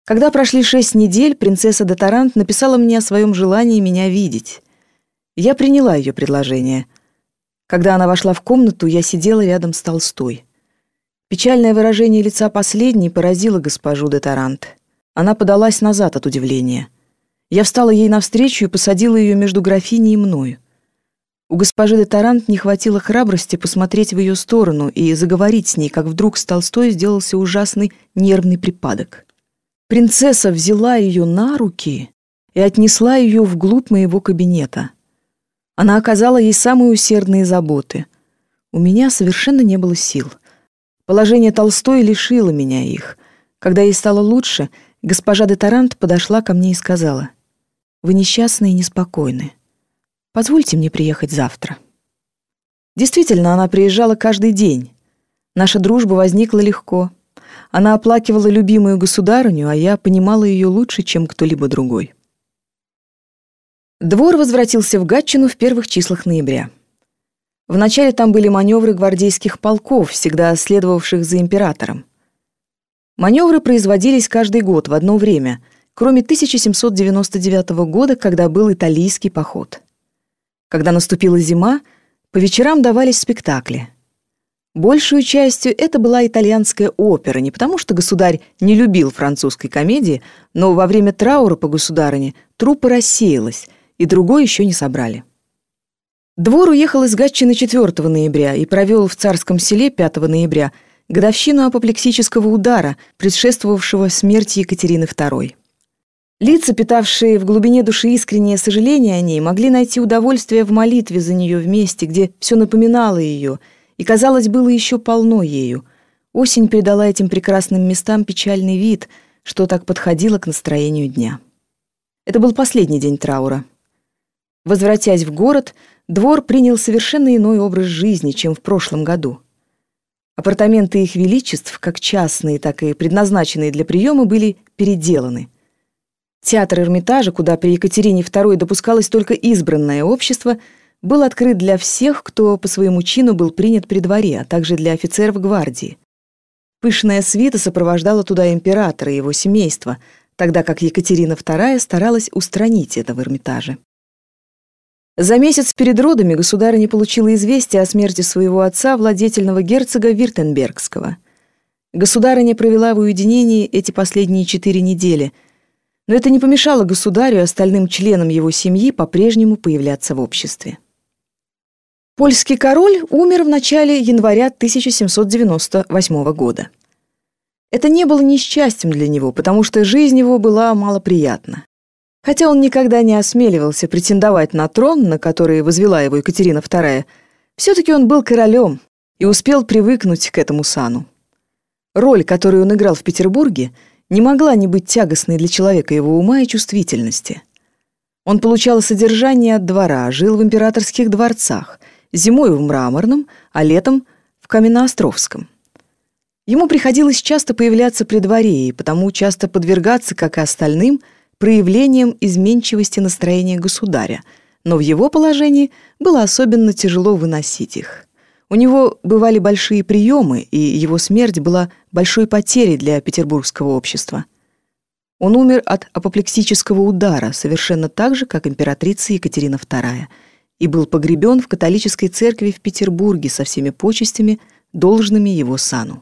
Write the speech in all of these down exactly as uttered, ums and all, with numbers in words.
Когда прошли шесть недель, принцесса де Тарант написала мне о своем желании меня видеть. Я приняла ее предложение. Когда она вошла в комнату, я сидела рядом с Толстой. Печальное выражение лица последней поразило госпожу де Тарант. Она подалась назад от удивления. Я встала ей навстречу и посадила ее между графиней и мною. У госпожи де Тарант не хватило храбрости посмотреть в ее сторону и заговорить с ней, как вдруг с Толстой сделался ужасный нервный припадок. Принцесса взяла ее на руки и отнесла ее вглубь моего кабинета. Она оказала ей самые усердные заботы. У меня совершенно не было сил. Положение Толстой лишило меня их. Когда ей стало лучше, госпожа де Тарант подошла ко мне и сказала: «Вы несчастны и неспокойны. Позвольте мне приехать завтра». Действительно, она приезжала каждый день. Наша дружба возникла легко. Она оплакивала любимую государыню, а я понимала ее лучше, чем кто-либо другой. Двор возвратился в Гатчину в первых числах ноября. Вначале там были маневры гвардейских полков, всегда следовавших за императором. Маневры производились каждый год в одно время, кроме тысяча семьсот девяносто девятого года, когда был италийский поход. Когда наступила зима, по вечерам давались спектакли. Большую частью это была итальянская опера, не потому что государь не любил французской комедии, но во время траура по государыне труппа рассеялась, и другой еще не собрали. Двор уехал из Гатчины четвёртого ноября и провел в Царском Селе пятого ноября годовщину апоплексического удара, предшествовавшего смерти Екатерины второй. Лица, питавшие в глубине души искреннее сожаление о ней, могли найти удовольствие в молитве за нее в месте, где все напоминало ее, и, казалось, было еще полно ею. Осень придала этим прекрасным местам печальный вид, что так подходило к настроению дня. Это был последний день траура. Возвратясь в город, двор принял совершенно иной образ жизни, чем в прошлом году. Апартаменты их величеств, как частные, так и предназначенные для приема, были переделаны. Театр Эрмитажа, куда при Екатерине второй допускалось только избранное общество, был открыт для всех, кто по своему чину был принят при дворе, а также для офицеров гвардии. Пышная свита сопровождала туда императора и его семейство, тогда как Екатерина вторая старалась устранить это в Эрмитаже. За месяц перед родами государыня получила известие о смерти своего отца, владетельного герцога Вюртембергского. Государыня провела в уединении эти последние четыре недели, но это не помешало государю и остальным членам его семьи по-прежнему появляться в обществе. Польский король умер в начале января тысяча семьсот девяносто восьмого года. Это не было несчастьем для него, потому что жизнь его была малоприятна. Хотя он никогда не осмеливался претендовать на трон, на который возвела его Екатерина вторая, все-таки он был королем и успел привыкнуть к этому сану. Роль, которую он играл в Петербурге, не могла не быть тягостной для человека его ума и чувствительности. Он получал содержание от двора, жил в императорских дворцах, зимой в Мраморном, а летом в Каменноостровском. Ему приходилось часто появляться при дворе и потому часто подвергаться, как и остальным, проявлением изменчивости настроения государя, но в его положении было особенно тяжело выносить их. У него бывали большие приемы, и его смерть была большой потерей для петербургского общества. Он умер от апоплексического удара, совершенно так же, как императрица Екатерина вторая, и был погребен в католической церкви в Петербурге со всеми почестями, должными его сану.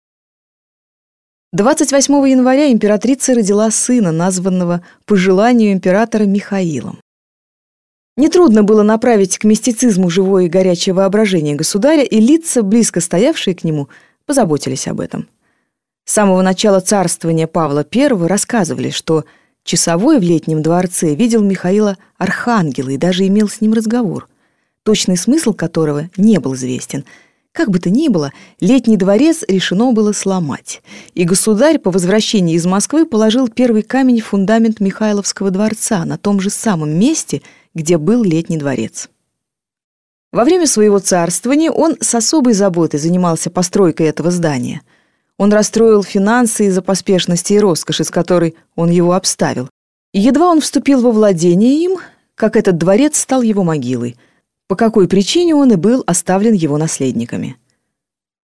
двадцать восьмого января императрица родила сына, названного по желанию императора Михаилом. Нетрудно было направить к мистицизму живое и горячее воображение государя, и лица, близко стоявшие к нему, позаботились об этом. С самого начала царствования Павла Первого рассказывали, что часовой в Летнем дворце видел Михаила архангела и даже имел с ним разговор, точный смысл которого не был известен. Как бы то ни было, Летний дворец решено было сломать, и государь по возвращении из Москвы положил первый камень в фундамент Михайловского дворца на том же самом месте, где был Летний дворец. Во время своего царствования он с особой заботой занимался постройкой этого здания. Он расстроил финансы из-за поспешности и роскоши, с которой он его обставил. И едва он вступил во владение им, как этот дворец стал его могилой, по какой причине он и был оставлен его наследниками.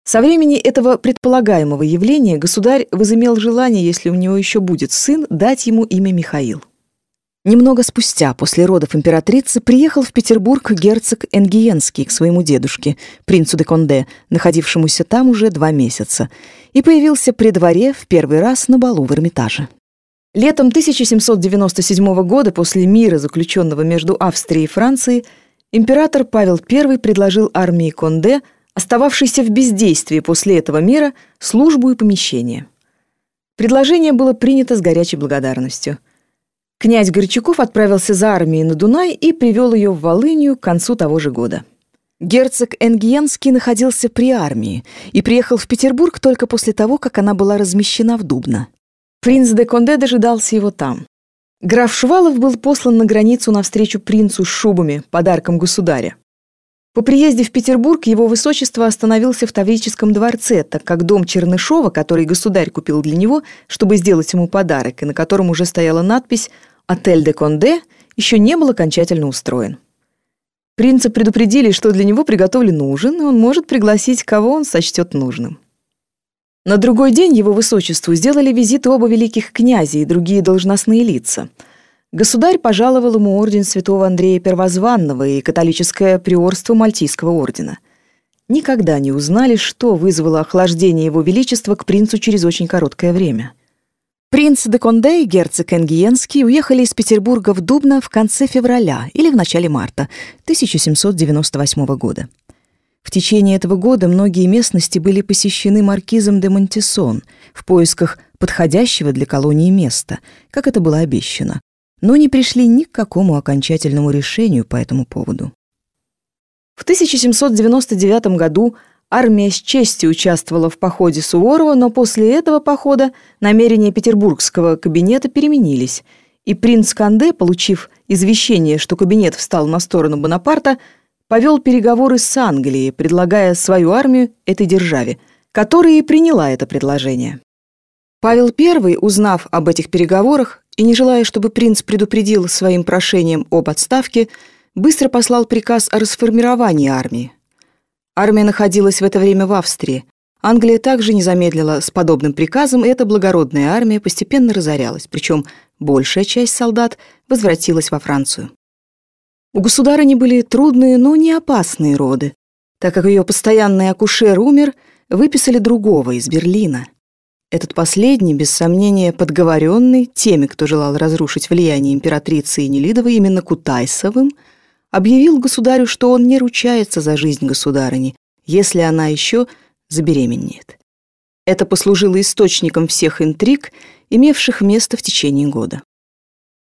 Со времени этого предполагаемого явления государь возымел желание, если у него еще будет сын, дать ему имя Михаил. Немного спустя, после родов императрицы, приехал в Петербург герцог Энгиенский к своему дедушке, принцу де Конде, находившемуся там уже два месяца, и появился при дворе в первый раз на балу в Эрмитаже. Летом тысяча семьсот девяносто седьмого года, после мира, заключенного между Австрией и Францией, император Павел Первый предложил армии Конде, остававшейся в бездействии после этого мира, службу и помещение. Предложение было принято с горячей благодарностью. Князь Горчаков отправился за армией на Дунай и привел ее в Волынью к концу того же года. Герцог Энгиенский находился при армии и приехал в Петербург только после того, как она была размещена в Дубно. Принц де Конде дожидался его там. Граф Шувалов был послан на границу навстречу принцу с шубами, подарком государя. По приезде в Петербург его высочество остановился в Таврическом дворце, так как дом Чернышова, который государь купил для него, чтобы сделать ему подарок, и на котором уже стояла надпись «Отель де Конде», еще не был окончательно устроен. Принца предупредили, что для него приготовлен ужин, и он может пригласить, кого он сочтет нужным. На другой день его высочеству сделали визит оба великих князя и другие должностные лица. Государь пожаловал ему орден святого Андрея Первозванного и католическое приорство Мальтийского ордена. Никогда не узнали, что вызвало охлаждение его величества к принцу через очень короткое время. Принц де Конде и герцог Энгиенский уехали из Петербурга в Дубно в конце февраля или в начале марта тысяча семьсот девяносто восьмого года. В течение этого года многие местности были посещены маркизом де Монтисон в поисках подходящего для колонии места, как это было обещано, но не пришли ни к какому окончательному решению по этому поводу. В тысяча семьсот девяносто девятом году армия с честью участвовала в походе Суворова, но после этого похода намерения петербургского кабинета переменились, и принц Конде, получив извещение, что кабинет встал на сторону Бонапарта, повел переговоры с Англией, предлагая свою армию этой державе, которая и приняла это предложение. Павел Первый, узнав об этих переговорах и не желая, чтобы принц предупредил своим прошением об отставке, быстро послал приказ о расформировании армии. Армия находилась в это время в Австрии. Англия также не замедлила с подобным приказом, и эта благородная армия постепенно разорялась, причем большая часть солдат возвратилась во Францию. У государыни были трудные, но не опасные роды. Так как ее постоянный акушер умер, выписали другого из Берлина. Этот последний, без сомнения, подговоренный теми, кто желал разрушить влияние императрицы Енилидовой, именно Кутайсовым, объявил государю, что он не ручается за жизнь государыни, если она еще забеременеет. Это послужило источником всех интриг, имевших место в течение года.